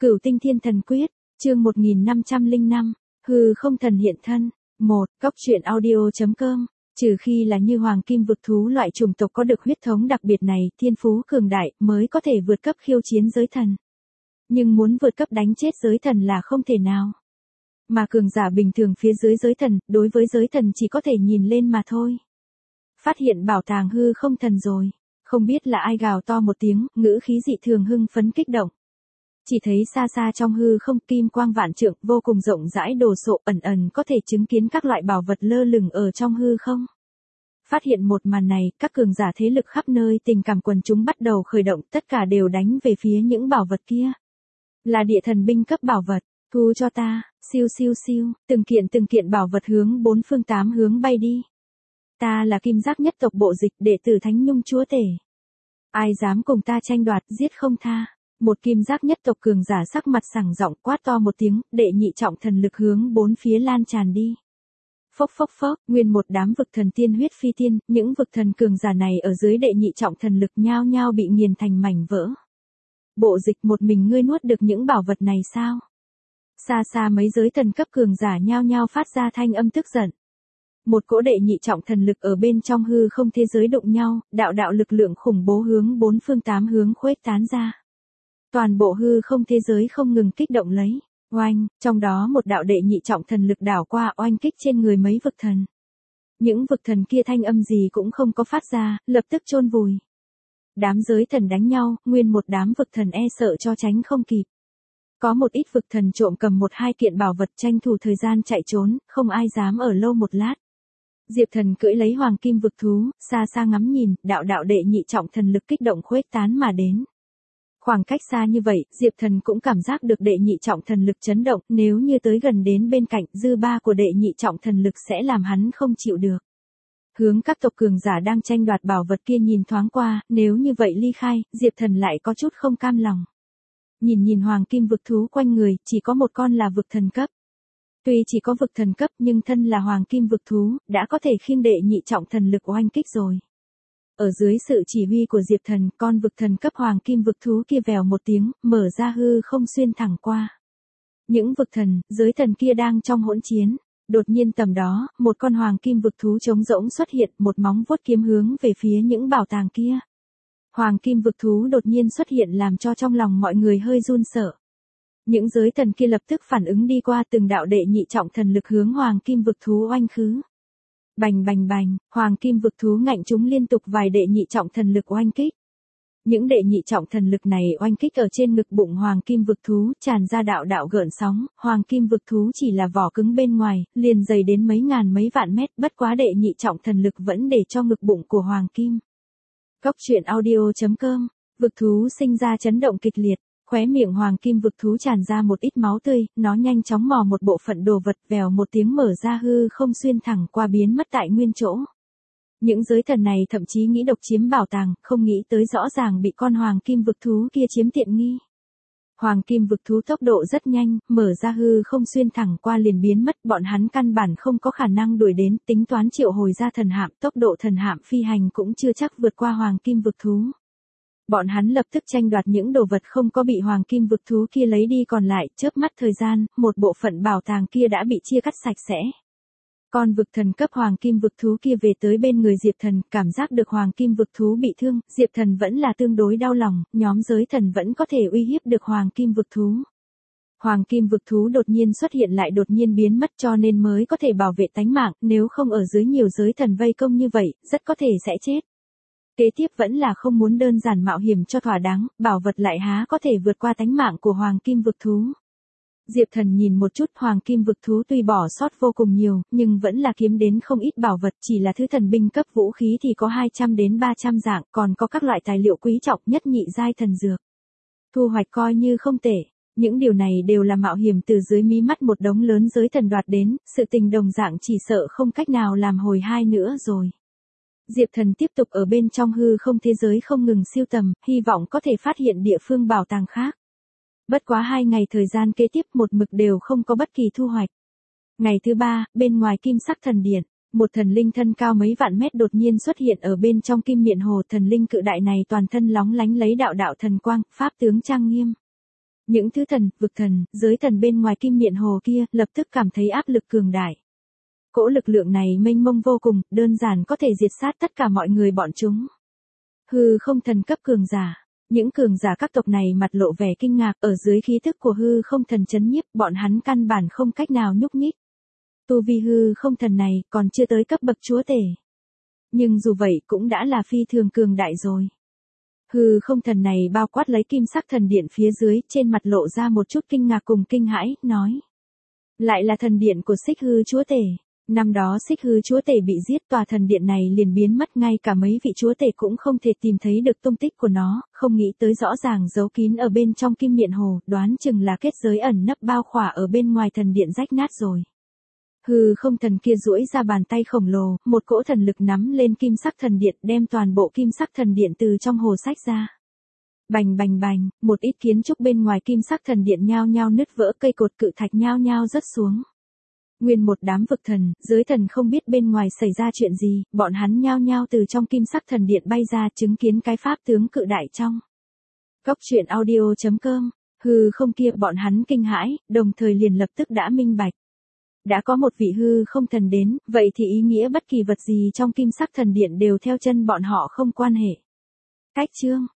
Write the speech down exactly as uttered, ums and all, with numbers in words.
Cửu Tinh Thiên Thần Quyết, chương một nghìn năm trăm lẻ năm, hư không thần hiện thân. một. Cốc truyện audio chấm com. Trừ khi là như hoàng kim vực thú loại chủng tộc có được huyết thống đặc biệt này, thiên phú cường đại, mới có thể vượt cấp khiêu chiến giới thần. Nhưng muốn vượt cấp đánh chết giới thần là không thể nào. Mà cường giả bình thường phía dưới giới thần, đối với giới thần chỉ có thể nhìn lên mà thôi. Phát hiện bảo tàng hư không thần rồi. Không biết là ai gào to một tiếng, ngữ khí dị thường hưng phấn kích động. Chỉ thấy xa xa trong hư không kim quang vạn trượng vô cùng rộng rãi đồ sộ ẩn ẩn có thể chứng kiến các loại bảo vật lơ lửng ở trong hư không. Phát hiện một màn này, các cường giả thế lực khắp nơi tình cảm quần chúng bắt đầu khởi động, tất cả đều đánh về phía những bảo vật kia. Là địa thần binh cấp bảo vật, thu cho ta, siêu siêu siêu, từng kiện từng kiện bảo vật hướng bốn phương tám hướng bay đi. Ta là kim giác nhất tộc bộ dịch đệ tử Thánh Nhung chúa tể. Ai dám cùng ta tranh đoạt giết không tha. Một kim giác nhất tộc cường giả sắc mặt sảng giọng quát to một tiếng, đệ nhị trọng thần lực hướng bốn phía lan tràn đi. Phốc phốc phốc, nguyên một đám vực thần tiên huyết phi tiên, những vực thần cường giả này ở dưới đệ nhị trọng thần lực nhao nhao bị nghiền thành mảnh vỡ. Bộ dịch một mình ngươi nuốt được những bảo vật này sao? Xa xa mấy giới thần cấp cường giả nhao nhao phát ra thanh âm tức giận. Một cỗ đệ nhị trọng thần lực ở bên trong hư không thế giới đụng nhau, đạo đạo lực lượng khủng bố hướng bốn phương tám hướng khuếch tán ra. Toàn bộ hư không thế giới không ngừng kích động lấy, oanh, trong đó một đạo đệ nhị trọng thần lực đảo qua oanh kích trên người mấy vực thần. Những vực thần kia thanh âm gì cũng không có phát ra, lập tức chôn vùi. Đám giới thần đánh nhau, nguyên một đám vực thần e sợ cho tránh không kịp. Có một ít vực thần trộm cầm một hai kiện bảo vật tranh thủ thời gian chạy trốn, không ai dám ở lâu một lát. Diệp Thần cưỡi lấy hoàng kim vực thú, xa xa ngắm nhìn, đạo đạo đệ nhị trọng thần lực kích động khuếch tán mà đến. Khoảng cách xa như vậy, Diệp Thần cũng cảm giác được đệ nhị trọng thần lực chấn động, nếu như tới gần đến bên cạnh, dư ba của đệ nhị trọng thần lực sẽ làm hắn không chịu được. Hướng các tộc cường giả đang tranh đoạt bảo vật kia nhìn thoáng qua, nếu như vậy ly khai, Diệp Thần lại có chút không cam lòng. Nhìn nhìn hoàng kim vực thú quanh người, chỉ có một con là vực thần cấp. Tuy chỉ có vực thần cấp nhưng thân là hoàng kim vực thú, đã có thể khiêng đệ nhị trọng thần lực oanh kích rồi. Ở dưới sự chỉ huy của Diệp Thần, con vực thần cấp hoàng kim vực thú kia vèo một tiếng, mở ra hư không xuyên thẳng qua. Những vực thần, giới thần kia đang trong hỗn chiến. Đột nhiên tầm đó, một con hoàng kim vực thú trống rỗng xuất hiện, một móng vuốt kiếm hướng về phía những bảo tàng kia. Hoàng kim vực thú đột nhiên xuất hiện làm cho trong lòng mọi người hơi run sợ. Những giới thần kia lập tức phản ứng đi qua từng đạo đệ nhị trọng thần lực hướng hoàng kim vực thú oanh khứ. Bành bành bành, hoàng kim vực thú ngạnh chúng liên tục vài đệ nhị trọng thần lực oanh kích. Những đệ nhị trọng thần lực này oanh kích ở trên ngực bụng hoàng kim vực thú, tràn ra đạo đạo gợn sóng, hoàng kim vực thú chỉ là vỏ cứng bên ngoài, liền dày đến mấy ngàn mấy vạn mét, bất quá đệ nhị trọng thần lực vẫn để cho ngực bụng của hoàng kim. Cốc truyện audio chấm com, vực thú sinh ra chấn động kịch liệt. Khóe miệng hoàng kim vực thú tràn ra một ít máu tươi, nó nhanh chóng mò một bộ phận đồ vật vèo một tiếng mở ra hư không xuyên thẳng qua biến mất tại nguyên chỗ. Những giới thần này thậm chí nghĩ độc chiếm bảo tàng, không nghĩ tới rõ ràng bị con hoàng kim vực thú kia chiếm tiện nghi. Hoàng kim vực thú tốc độ rất nhanh, mở ra hư không xuyên thẳng qua liền biến mất, bọn hắn căn bản không có khả năng đuổi đến, tính toán triệu hồi ra thần hạm, tốc độ thần hạm phi hành cũng chưa chắc vượt qua hoàng kim vực thú. Bọn hắn lập tức tranh đoạt những đồ vật không có bị hoàng kim vực thú kia lấy đi còn lại, chớp mắt thời gian, một bộ phận bảo tàng kia đã bị chia cắt sạch sẽ. Con vực thần cấp hoàng kim vực thú kia về tới bên người Diệp Thần, cảm giác được hoàng kim vực thú bị thương, Diệp Thần vẫn là tương đối đau lòng, nhóm giới thần vẫn có thể uy hiếp được hoàng kim vực thú. Hoàng kim vực thú đột nhiên xuất hiện lại đột nhiên biến mất cho nên mới có thể bảo vệ tánh mạng, nếu không ở dưới nhiều giới thần vây công như vậy, rất có thể sẽ chết. Kế tiếp vẫn là không muốn đơn giản mạo hiểm cho thỏa đáng, bảo vật lại há có thể vượt qua tánh mạng của hoàng kim vực thú. Diệp Thần nhìn một chút hoàng kim vực thú tuy bỏ sót vô cùng nhiều, nhưng vẫn là kiếm đến không ít bảo vật, chỉ là thứ thần binh cấp vũ khí thì có hai trăm đến ba trăm dạng, còn có các loại tài liệu quý trọng nhất nhị giai thần dược. Thu hoạch coi như không tệ, những điều này đều là mạo hiểm từ dưới mí mắt một đống lớn giới thần đoạt đến, sự tình đồng dạng chỉ sợ không cách nào làm hồi hai nữa rồi. Diệp Thần tiếp tục ở bên trong hư không thế giới không ngừng siêu tầm, hy vọng có thể phát hiện địa phương bảo tàng khác. Bất quá hai ngày thời gian kế tiếp một mực đều không có bất kỳ thu hoạch. Ngày thứ ba, bên ngoài kim sắc thần điện, một thần linh thân cao mấy vạn mét đột nhiên xuất hiện ở bên trong kim miện hồ. Thần linh cự đại này toàn thân lóng lánh lấy đạo đạo thần quang, pháp tướng trang nghiêm. Những thứ thần, vực thần, giới thần bên ngoài kim miện hồ kia, lập tức cảm thấy áp lực cường đại. Cỗ lực lượng này mênh mông vô cùng, đơn giản có thể diệt sát tất cả mọi người bọn chúng. Hư không thần cấp cường giả. Những cường giả các tộc này mặt lộ vẻ kinh ngạc, ở dưới khí thức của hư không thần chấn nhiếp, bọn hắn căn bản không cách nào nhúc nhích. Tu vi hư không thần này còn chưa tới cấp bậc chúa tể. Nhưng dù vậy cũng đã là phi thường cường đại rồi. Hư không thần này bao quát lấy kim sắc thần điện phía dưới, trên mặt lộ ra một chút kinh ngạc cùng kinh hãi, nói. Lại là thần điện của Xích Hư chúa tể. Năm đó Xích Hư chúa tể bị giết, tòa thần điện này liền biến mất, ngay cả mấy vị chúa tể cũng không thể tìm thấy được tung tích của nó, không nghĩ tới rõ ràng giấu kín ở bên trong kim miện hồ, đoán chừng là kết giới ẩn nấp bao khỏa ở bên ngoài thần điện rách nát rồi. Hư không thần kia duỗi ra bàn tay khổng lồ, một cỗ thần lực nắm lên kim sắc thần điện, đem toàn bộ kim sắc thần điện từ trong hồ sách ra. Bành bành bành, một ít kiến trúc bên ngoài kim sắc thần điện nhao nhao nứt vỡ, cây cột cự thạch nhao nhao rớt xuống. Nguyên một đám vực thần, giới thần không biết bên ngoài xảy ra chuyện gì, bọn hắn nhao nhao từ trong kim sắc thần điện bay ra, chứng kiến cái pháp tướng cự đại trong. Góc truyện audio chấm com, hư không kia, bọn hắn kinh hãi, đồng thời liền lập tức đã minh bạch. Đã có một vị hư không thần đến, vậy thì ý nghĩa bất kỳ vật gì trong kim sắc thần điện đều theo chân bọn họ không quan hệ. Cách chương